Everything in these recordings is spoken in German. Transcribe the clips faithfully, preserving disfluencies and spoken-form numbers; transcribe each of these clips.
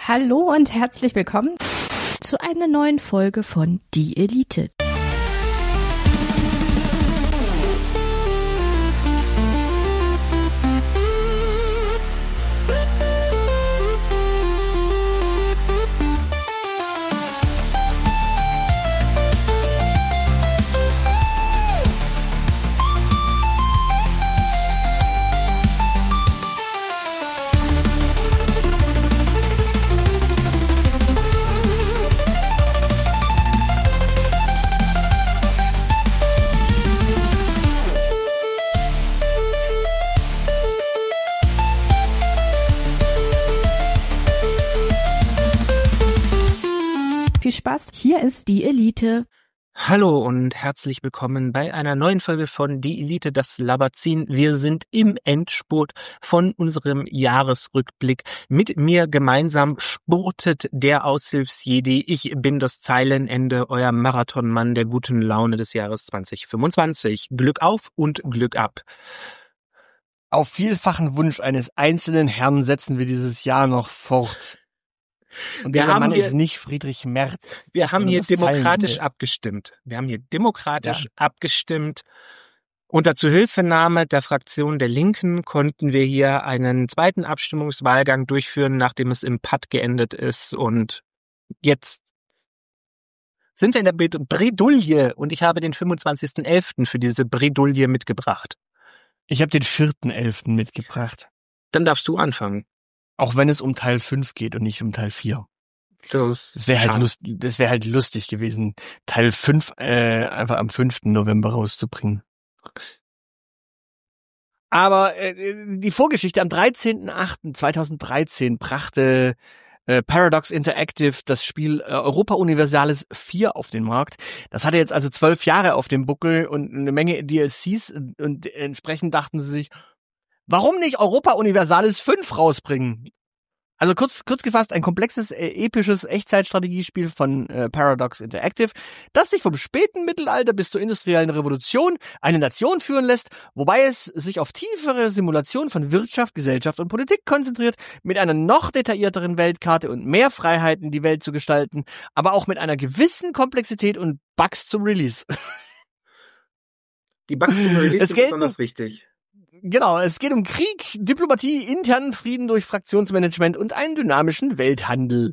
Hallo und herzlich willkommen zu einer neuen Folge von Die Elite. Viel Spaß, hier ist Die Elite. Hallo und herzlich willkommen bei einer neuen Folge von Die Elite, das Labazin. Wir sind im Endspurt von unserem Jahresrückblick. Mit mir gemeinsam spurtet der Aushilfsjedi. Ich bin das Zeilenende, euer Marathonmann der guten Laune des Jahres zwanzig fünfundzwanzig. Glück auf und Glück ab. Auf vielfachen Wunsch eines einzelnen Herrn setzen wir dieses Jahr noch fort. Und Wir dieser haben Mann hier- ist nicht Friedrich Merz. Wir haben Sondern hier das demokratisch Zeilenende. abgestimmt. Wir haben hier demokratisch Ja. abgestimmt. Unter Zuhilfenahme der Fraktion der Linken konnten wir hier einen zweiten Abstimmungswahlgang durchführen, nachdem es im Patt geendet ist. Und jetzt sind wir in der Bred- Bredouille und ich habe den fünfundzwanzigsten elften für diese Bredouille mitgebracht. Ich habe den vierten elften mitgebracht. Dann darfst du anfangen. Auch wenn es um Teil fünf geht und nicht um Teil vier. Das, Das wäre halt, schade. lust, das wär halt lustig gewesen, Teil fünf äh, einfach am fünften November rauszubringen. Aber äh, die Vorgeschichte am dreizehnten achten zweitausenddreizehn brachte äh, Paradox Interactive das Spiel äh, Europa Universalis vier auf den Markt. Das hatte jetzt also zwölf Jahre auf dem Buckel und eine Menge D L Cs und, und entsprechend dachten sie sich, warum nicht Europa Universalis fünf rausbringen? Also kurz kurz gefasst, ein komplexes, äh, episches Echtzeitstrategiespiel von äh, Paradox Interactive, das sich vom späten Mittelalter bis zur industriellen Revolution eine Nation führen lässt, wobei es sich auf tiefere Simulation von Wirtschaft, Gesellschaft und Politik konzentriert, mit einer noch detaillierteren Weltkarte und mehr Freiheiten, die Welt zu gestalten, aber auch mit einer gewissen Komplexität und Bugs zum Release. Die Bugs zum Release Es sind gelten- besonders wichtig. Genau, es geht um Krieg, Diplomatie, internen Frieden durch Fraktionsmanagement und einen dynamischen Welthandel.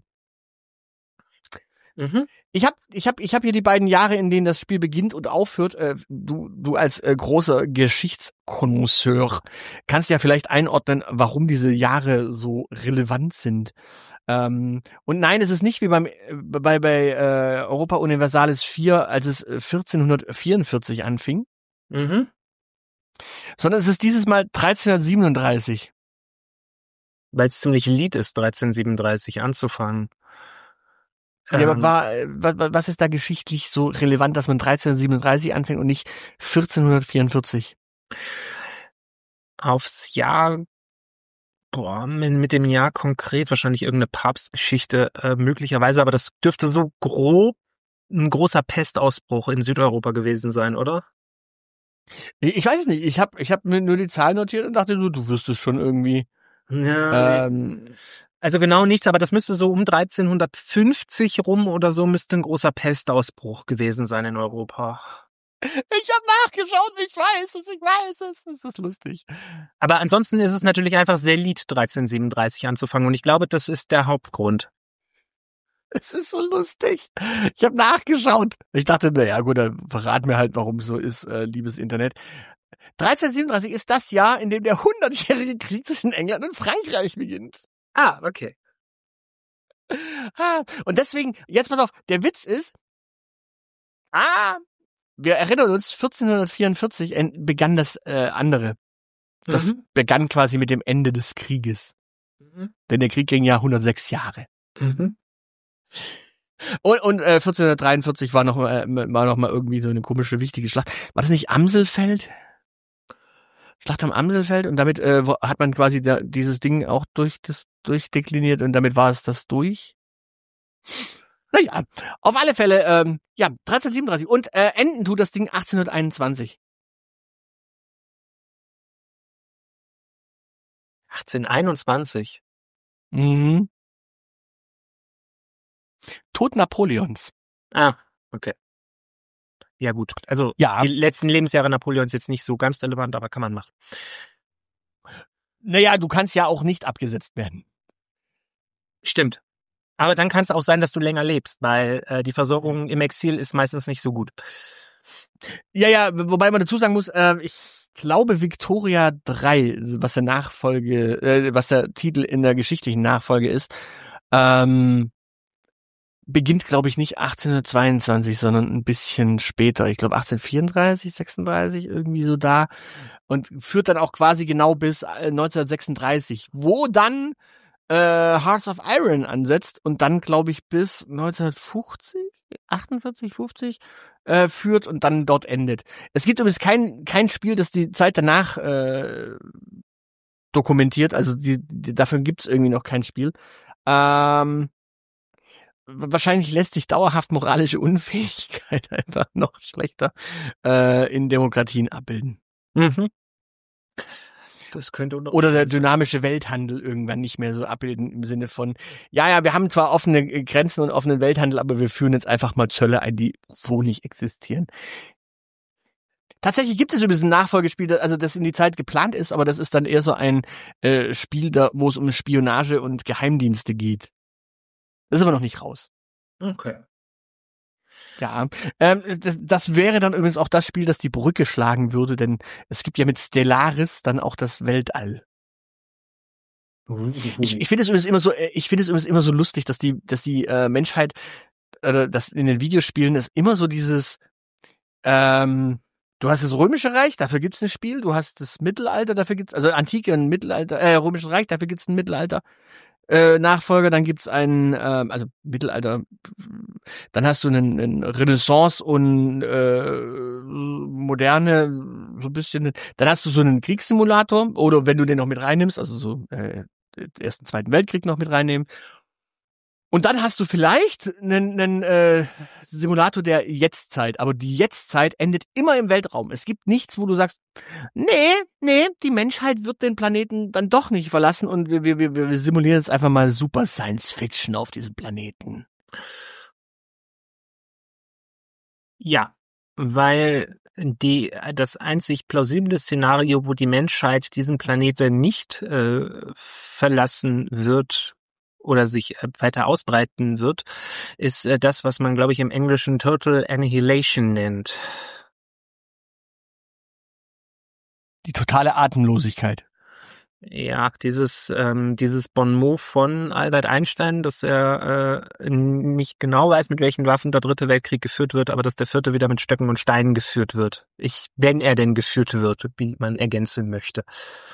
Mhm. Ich hab, ich hab, ich hab hier die beiden Jahre, in denen das Spiel beginnt und aufhört. Äh, du, du als äh, großer Geschichtskonnoisseur kannst ja vielleicht einordnen, warum diese Jahre so relevant sind. Ähm, und nein, es ist nicht wie beim äh, bei bei äh, Europa Universalis vier, als es äh, vierzehnhundertvierundvierzig anfing, Mhm. sondern es ist dieses Mal dreizehnhundertsiebenunddreißig. Weil es ziemlich Lied ist, dreizehnhundertsiebenunddreißig anzufangen. Ja, aber Ähm, war, äh, wa- wa- was ist da geschichtlich so relevant, dass man dreizehnhundertsiebenunddreißig anfängt und nicht vierzehnhundertvierundvierzig? aufs Jahr, boah, mit, mit dem Jahr konkret wahrscheinlich irgendeine Papstgeschichte äh, möglicherweise, aber das dürfte so grob ein großer Pestausbruch in Südeuropa gewesen sein, oder? Ich ich weiß es nicht. Ich habe ich hab mir nur die Zahl notiert und dachte so, du wirst es schon irgendwie. Ja, Ähm, also genau nichts, aber das müsste so um dreizehnhundertfünfzig rum oder so müsste ein großer Pestausbruch gewesen sein in Europa. ich habe nachgeschaut, ich weiß es, ich weiß es. Es ist lustig. Aber ansonsten ist es natürlich einfach sehr Lied, dreizehnhundertsiebenunddreißig anzufangen und ich glaube, das ist der Hauptgrund. Es ist so lustig. Ich habe nachgeschaut. Ich dachte, na ja, gut, dann verrat mir halt, warum es so ist, äh, liebes Internet. dreizehnhundertsiebenunddreißig ist das Jahr, in dem der hundertjährige Krieg zwischen England und Frankreich beginnt. Ah, okay. Ah, und deswegen, jetzt pass auf, der Witz ist, ah, wir erinnern uns, vierzehnhundertvierundvierzig en- begann das äh, andere. Das Mhm. begann quasi mit dem Ende des Krieges. Mhm. Denn der Krieg ging ja hundertsechs Jahre. Mhm. Und, und äh, vierzehnhundertdreiundvierzig war noch, äh, war noch mal irgendwie so eine komische, wichtige Schlacht. War das nicht Amselfeld? Schlacht am Amselfeld und damit äh, wo- hat man quasi da, dieses Ding auch durch das durchdekliniert und damit war es das durch. Naja, auf alle Fälle, ähm, ja, dreizehnhundertsiebenunddreißig und äh, enden tut das Ding achtzehnhunderteinundzwanzig. achtzehnhunderteinundzwanzig. Mhm. Tod Napoleons. Ah, okay. Ja gut, also ja. Die letzten Lebensjahre Napoleons jetzt nicht so ganz relevant, aber kann man machen. Naja, du kannst ja auch nicht abgesetzt werden. Stimmt. Aber dann kann es auch sein, dass du länger lebst, weil äh, die Versorgung im Exil ist meistens nicht so gut. Ja, ja, wobei man dazu sagen muss, äh, ich glaube Victoria drei, was der Nachfolge, äh, was der Titel in der geschichtlichen Nachfolge ist, ähm, beginnt, glaube ich, nicht achtzehnhundertzweiundzwanzig, sondern ein bisschen später. Ich glaube achtzehnhundertvierunddreißig, sechsunddreißig, irgendwie so da. Und führt dann auch quasi genau bis neunzehnhundertsechsunddreißig, wo dann äh, Hearts of Iron ansetzt und dann, glaube ich, bis neunzehnhundertfünfzig, achtundvierzig, fünfzig äh, führt und dann dort endet. Es gibt übrigens kein kein Spiel, das die Zeit danach äh, dokumentiert. Also die, die, dafür gibt's irgendwie noch kein Spiel. Ähm, wahrscheinlich lässt sich dauerhaft moralische Unfähigkeit einfach noch schlechter äh, in Demokratien abbilden. Mhm. Das könnte unter Oder der dynamische Welthandel irgendwann nicht mehr so abbilden im Sinne von, ja, ja, wir haben zwar offene Grenzen und offenen Welthandel, aber wir führen jetzt einfach mal Zölle ein, die so nicht existieren. Tatsächlich gibt es übrigens ein Nachfolgespiel, also das in die Zeit geplant ist, aber das ist dann eher so ein äh, Spiel, da, wo es um Spionage und Geheimdienste geht. Das ist aber noch nicht raus. Okay. Ja, ähm, das, das wäre dann übrigens auch das Spiel, das die Brücke schlagen würde, denn es gibt ja mit Stellaris dann auch das Weltall. Ich, ich finde es übrigens immer so, ich finde es übrigens immer so lustig, dass die, dass die äh, Menschheit, oder dass in den Videospielen ist immer so dieses, ähm, du hast das Römische Reich, dafür gibt's ein Spiel, du hast das Mittelalter, dafür gibt's, also Antike und Mittelalter, äh, Römisches Reich, dafür gibt's ein Mittelalter. Äh, Nachfolger, dann gibt's einen, ähm, also Mittelalter, dann hast du einen, einen Renaissance und äh, moderne, so ein bisschen, dann hast du so einen Kriegssimulator, oder wenn du den noch mit reinnimmst, also so äh, ersten, Zweiten Weltkrieg noch mit reinnehmen. Und dann hast du vielleicht einen, einen äh, Simulator der Jetztzeit, aber die Jetztzeit endet immer im Weltraum. Es gibt nichts, wo du sagst, nee, nee, die Menschheit wird den Planeten dann doch nicht verlassen und wir, wir, wir, wir simulieren jetzt einfach mal super Science Fiction auf diesem Planeten. Ja, weil die das einzig plausible Szenario, wo die Menschheit diesen Planeten nicht äh, verlassen wird oder sich weiter ausbreiten wird, ist äh, das, was man, glaube ich, im Englischen Total Annihilation nennt. Die totale Atemlosigkeit. Ja, dieses ähm, dieses Bon mot von Albert Einstein, dass er äh, nicht genau weiß, mit welchen Waffen der dritte Weltkrieg geführt wird, aber dass der vierte wieder mit Stöcken und Steinen geführt wird. Ich, wenn er denn geführt wird, wie man ergänzen möchte.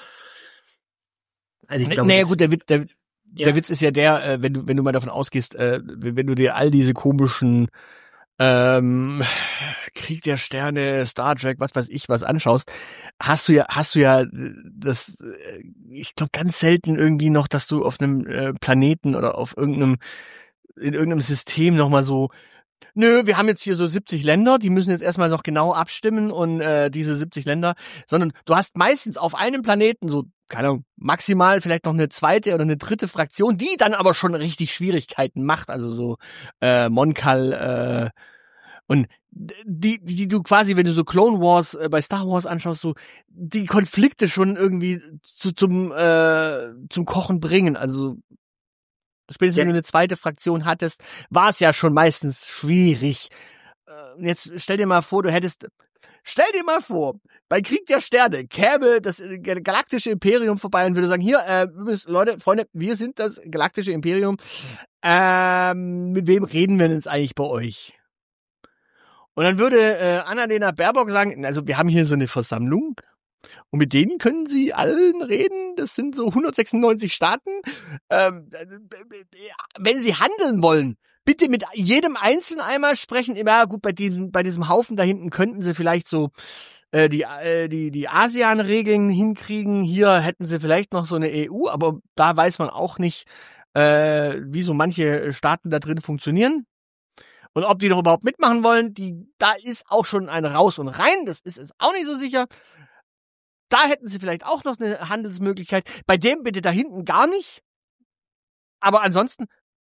Also ich glaube, naja gut, der, der, ja. der Witz ist ja der, äh, wenn du wenn du mal davon ausgehst, äh, wenn du dir all diese komischen ähm, Krieg der Sterne, Star Trek, was weiß ich, was anschaust, hast du ja, hast du ja das, ich glaube ganz selten irgendwie noch, dass du auf einem äh, Planeten oder auf irgendeinem, in irgendeinem System nochmal so, nö, wir haben jetzt hier so siebzig Länder, die müssen jetzt erstmal noch genau abstimmen und äh, diese siebzig Länder, sondern du hast meistens auf einem Planeten so, keine Ahnung, maximal vielleicht noch eine zweite oder eine dritte Fraktion, die dann aber schon richtig Schwierigkeiten macht, also so äh, Monkal, äh, und die, die, die du quasi, wenn du so Clone Wars äh, bei Star Wars anschaust, so die Konflikte schon irgendwie zu, zum äh, zum Kochen bringen. Also spätestens, ja. Wenn du eine zweite Fraktion hattest, war es ja schon meistens schwierig. Äh, jetzt stell dir mal vor, du hättest, stell dir mal vor, bei Krieg der Sterne käme das galaktische Imperium vorbei und würde sagen, hier, äh, Leute, Freunde, wir sind das galaktische Imperium. Ähm, mit wem reden wir denn jetzt eigentlich bei euch? Und dann würde äh, Annalena Baerbock sagen, also wir haben hier so eine Versammlung und mit denen können Sie allen reden, das sind so hundertsechsundneunzig Staaten. Ähm, wenn Sie handeln wollen, bitte mit jedem Einzelnen einmal sprechen. Ja gut, bei diesem, bei diesem Haufen da hinten könnten Sie vielleicht so äh, die, äh, die, die ASEAN-Regeln hinkriegen. Hier hätten Sie vielleicht noch so eine E U, aber da weiß man auch nicht, äh, wie so manche Staaten da drin funktionieren. Und ob die noch überhaupt mitmachen wollen, die, da ist auch schon ein Raus und Rein, das ist es auch nicht so sicher. Da hätten sie vielleicht auch noch eine Handelsmöglichkeit. Bei dem bitte da hinten gar nicht. Aber ansonsten,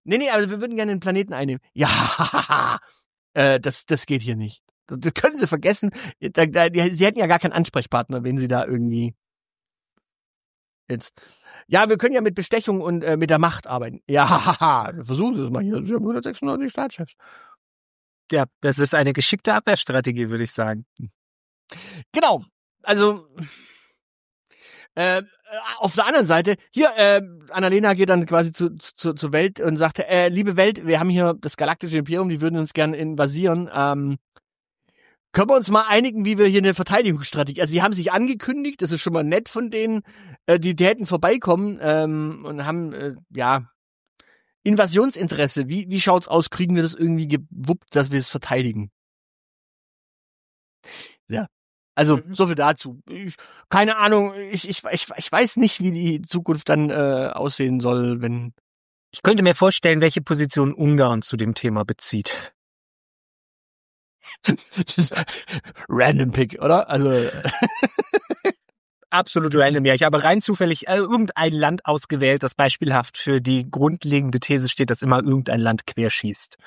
Nee, nee, aber wir würden gerne den Planeten einnehmen. Ja, äh, das, das geht hier nicht. Das, das können Sie vergessen. Da, da, die, Sie hätten ja gar keinen Ansprechpartner, wenn Sie da irgendwie jetzt. Ja, wir können ja mit Bestechung und äh, mit der Macht arbeiten. Ja, versuchen Sie es mal hier. Sie haben hundertsechsundneunzig Staatschefs. Ja, das ist eine geschickte Abwehrstrategie, würde ich sagen. Genau. Also äh, auf der anderen Seite, hier, äh, Annalena geht dann quasi zu, zu, zur Welt und sagt, äh, liebe Welt, wir haben hier das galaktische Imperium, die würden uns gerne invasieren. Ähm, können wir uns mal einigen, wie wir hier eine Verteidigungsstrategie, also die haben sich angekündigt, das ist schon mal nett von denen, äh, die, die hätten vorbeikommen ähm, und haben, äh, ja, Invasionsinteresse. Wie, wie schaut's aus? Kriegen wir das irgendwie gewuppt, dass wir es verteidigen? Ja. Also, mhm. so viel dazu. Ich, keine Ahnung, ich, ich, ich, ich weiß nicht, wie die Zukunft dann äh, aussehen soll, wenn... Ich könnte mir vorstellen, welche Position Ungarn zu dem Thema bezieht. Random Pick, oder? Also... Absolut random, ja. Ich habe rein zufällig äh, irgendein Land ausgewählt, das beispielhaft für die grundlegende These steht, dass immer irgendein Land querschießt.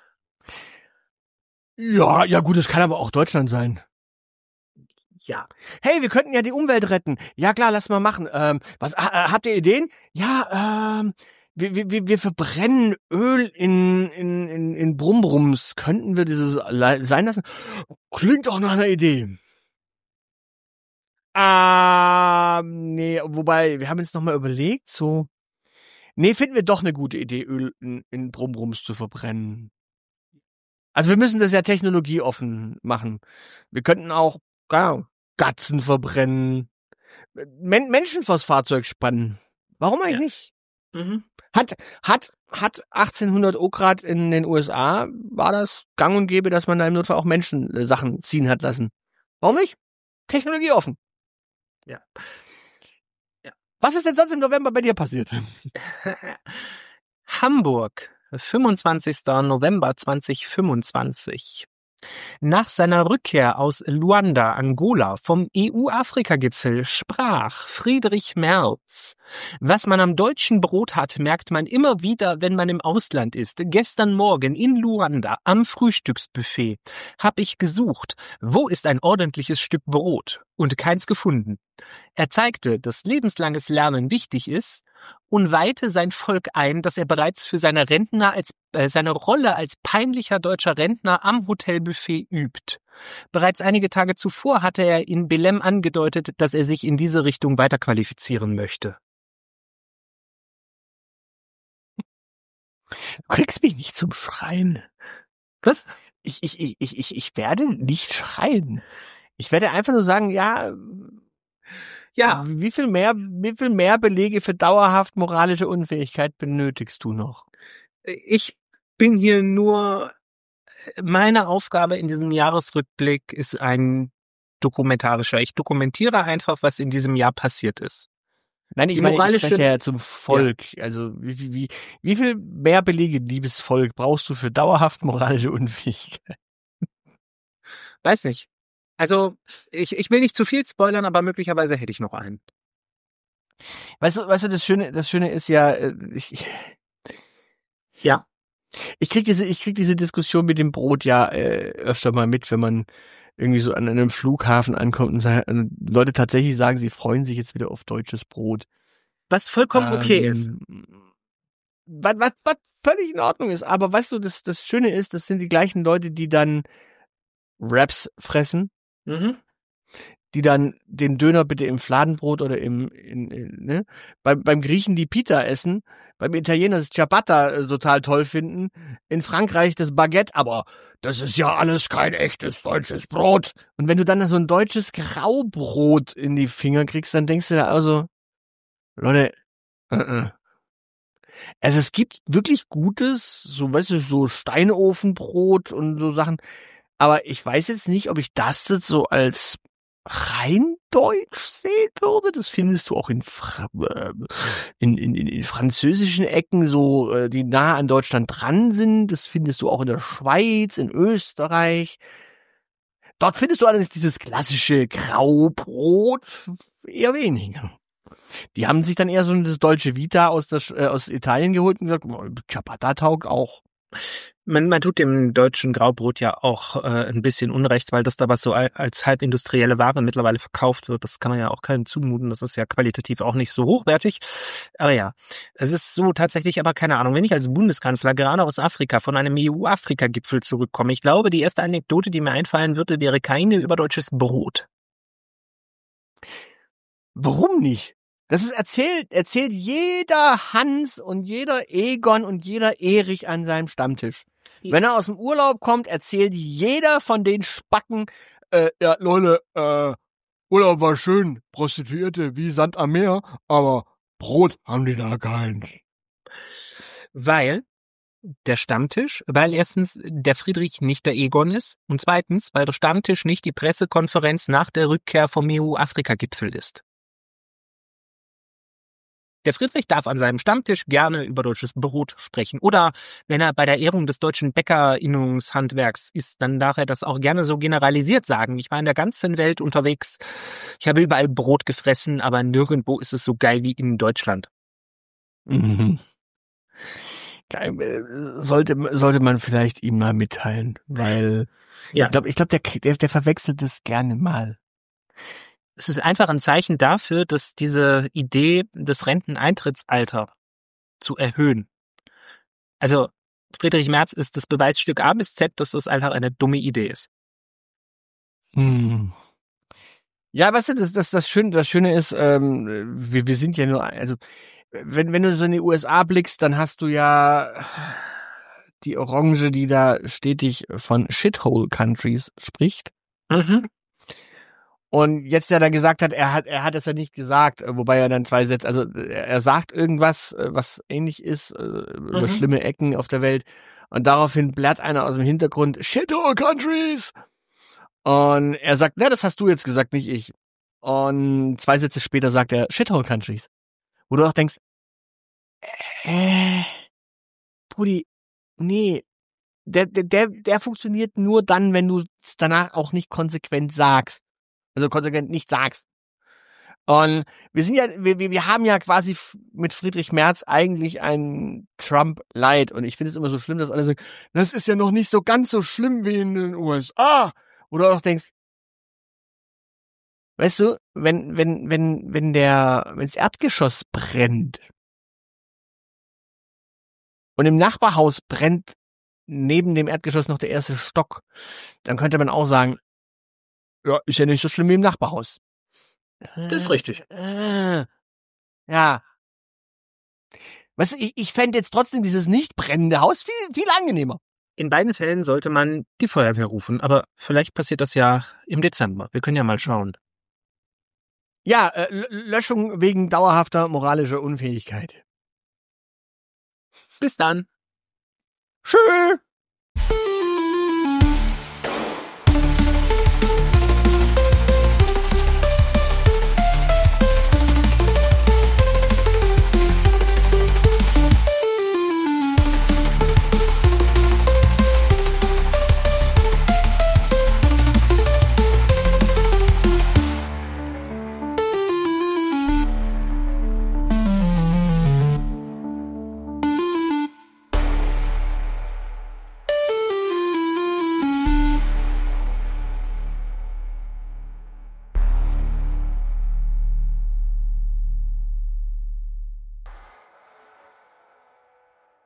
Ja, ja gut, es kann aber auch Deutschland sein. Ja. Hey, wir könnten ja die Umwelt retten. Ja klar, lass mal machen. Ähm, was äh, habt ihr Ideen? Ja, ähm, wir, wir, wir verbrennen Öl in in in, in Brumbrums. Könnten wir dieses sein lassen? Klingt auch nach einer Idee. Ähm, nee, wobei, wir haben uns noch mal überlegt, so, nee, finden wir doch eine gute Idee, Öl in, in Brumbrums zu verbrennen. Also wir müssen das ja technologieoffen machen. Wir könnten auch, ja, Gatzen verbrennen, Men- Menschen vors Fahrzeug spannen. Warum eigentlich ja. nicht? Mhm. Hat, hat, hat achtzehnhundert Okrad in den U S A, war das gang und gäbe, dass man da im Notfall auch Menschen äh, Sachen ziehen hat lassen. Warum nicht? Technologieoffen. Ja. ja. Was ist denn sonst im November bei dir passiert? Hamburg, fünfundzwanzigster November zweitausendfünfundzwanzig. Nach seiner Rückkehr aus Luanda, Angola, vom E U-Afrika-Gipfel sprach Friedrich Merz: Was man am deutschen Brot hat, merkt man immer wieder, wenn man im Ausland ist. Gestern Morgen in Luanda am Frühstücksbuffet hab ich gesucht, wo ist ein ordentliches Stück Brot, und keins gefunden. Er zeigte, dass lebenslanges Lernen wichtig ist und weihte sein Volk ein, dass er bereits für seine Rentner als äh, seine Rolle als peinlicher deutscher Rentner am Hotelbuffet übt. Bereits einige Tage zuvor hatte er in Belem angedeutet, dass er sich in diese Richtung weiterqualifizieren möchte. Du kriegst mich nicht zum Schreien. Was? Ich, ich, ich, ich, ich, ich werde nicht schreien. Ich werde einfach nur sagen, ja, ja. Wie viel mehr, wie viel mehr Belege für dauerhaft moralische Unfähigkeit benötigst du noch? Ich bin hier nur, meine Aufgabe in diesem Jahresrückblick ist ein dokumentarischer. Ich dokumentiere einfach, was in diesem Jahr passiert ist. Nein, ich Die meine, moralische, ich spreche ja zum Volk. Ja. Also, wie, wie, wie, wie viel mehr Belege, liebes Volk, brauchst du für dauerhaft moralische Unfähigkeit? Weiß nicht. Also, ich, ich will nicht zu viel spoilern, aber möglicherweise hätte ich noch einen. Weißt du, weißt du, das Schöne, das Schöne ist ja, ich, ja. Ich krieg diese, ich krieg diese Diskussion mit dem Brot ja äh, öfter mal mit, wenn man irgendwie so an einem Flughafen ankommt und sagt, also Leute tatsächlich sagen, sie freuen sich jetzt wieder auf deutsches Brot. Was vollkommen okay ähm, ist. Was, was, was völlig in Ordnung ist. Aber weißt du, das, das Schöne ist, das sind die gleichen Leute, die dann Wraps fressen. Mhm. Die dann den Döner bitte im Fladenbrot oder im, in, in, ne? Beim, beim Griechen die Pita essen, beim Italiener das Ciabatta äh, total toll finden, in Frankreich das Baguette, aber das ist ja alles kein echtes deutsches Brot. Und wenn du dann so ein deutsches Graubrot in die Finger kriegst, dann denkst du da also, Leute, uh -uh. Also es gibt wirklich gutes, so weißt du, so Steinofenbrot und so Sachen, aber ich weiß jetzt nicht, ob ich das jetzt so als rein deutsch sehen würde. Das findest du auch in, Fra- in, in, in französischen Ecken, so die nah an Deutschland dran sind. Das findest du auch in der Schweiz, in Österreich. Dort findest du allerdings dieses klassische Graubrot eher weniger. Die haben sich dann eher so eine deutsche Vita aus, der, äh, aus Italien geholt und gesagt, oh, Ciabatta taugt auch. Man, man tut dem deutschen Graubrot ja auch äh, ein bisschen Unrecht, weil das da was so als halbindustrielle Ware mittlerweile verkauft wird. Das kann man ja auch keinem zumuten. Das ist ja qualitativ auch nicht so hochwertig. Aber ja, es ist so tatsächlich, aber keine Ahnung, wenn ich als Bundeskanzler gerade aus Afrika von einem E U-Afrika-Gipfel zurückkomme, ich glaube, die erste Anekdote, die mir einfallen würde, wäre keine über deutsches Brot. Warum nicht? Das ist erzählt, erzählt jeder Hans und jeder Egon und jeder Erich an seinem Stammtisch. Wenn er aus dem Urlaub kommt, erzählt jeder von den Spacken, äh, ja, Leute, äh, Urlaub war schön, Prostituierte wie Sand am Meer, aber Brot haben die da keinen. Weil der Stammtisch, weil erstens der Friedrich nicht der Egon ist und zweitens, weil der Stammtisch nicht die Pressekonferenz nach der Rückkehr vom E U-Afrika-Gipfel ist. Der Friedrich darf an seinem Stammtisch gerne über deutsches Brot sprechen. Oder wenn er bei der Ehrung des deutschen Bäckerinnungshandwerks ist, dann darf er das auch gerne so generalisiert sagen. Ich war in der ganzen Welt unterwegs. Ich habe überall Brot gefressen, aber nirgendwo ist es so geil wie in Deutschland. Mhm. Sollte, sollte man vielleicht ihm mal mitteilen, weil ja. ich glaube, ich glaube, der, der, der verwechselt das gerne mal. Es ist einfach ein Zeichen dafür, dass diese Idee des Renteneintrittsalter zu erhöhen. Also Friedrich Merz ist das Beweisstück A bis Z, dass das einfach eine dumme Idee ist. Hm. Ja, weißt du, das, das, das Schöne, das Schöne ist, ähm, wir, wir sind ja nur, also wenn, wenn du so in die U S A blickst, dann hast du ja die Orange, die da stetig von Shithole Countries spricht. Mhm. Und jetzt, der da gesagt hat, er hat, er hat es ja nicht gesagt, wobei er dann zwei Sätze, also er sagt irgendwas, was ähnlich ist, über mhm. schlimme Ecken auf der Welt. Und daraufhin blärt einer aus dem Hintergrund, Shithole Countries! Und er sagt, na, das hast du jetzt gesagt, nicht ich. Und zwei Sätze später sagt er, Shithole Countries. Wo du auch denkst, äh, Brudi, nee, der, der, der funktioniert nur dann, wenn du es danach auch nicht konsequent sagst. Also konsequent nicht sagst. Und wir sind ja, wir, wir haben ja quasi mit Friedrich Merz eigentlich einen Trump-Light. Und ich finde es immer so schlimm, dass alle sagen, das ist ja noch nicht so ganz so schlimm wie in den U S A. Oder du auch denkst, weißt du, wenn, wenn, wenn, wenn der, wenn das Erdgeschoss brennt und im Nachbarhaus brennt neben dem Erdgeschoss noch der erste Stock, dann könnte man auch sagen, ja, ist ja nicht so schlimm wie im Nachbarhaus. Das ist richtig. Äh, ja. Weißt du, ich, ich fände jetzt trotzdem dieses nicht brennende Haus viel, viel angenehmer. In beiden Fällen sollte man die Feuerwehr rufen, aber vielleicht passiert das ja im Dezember. Wir können ja mal schauen. Ja, äh, Löschung wegen dauerhafter moralischer Unfähigkeit. Bis dann. Tschüss.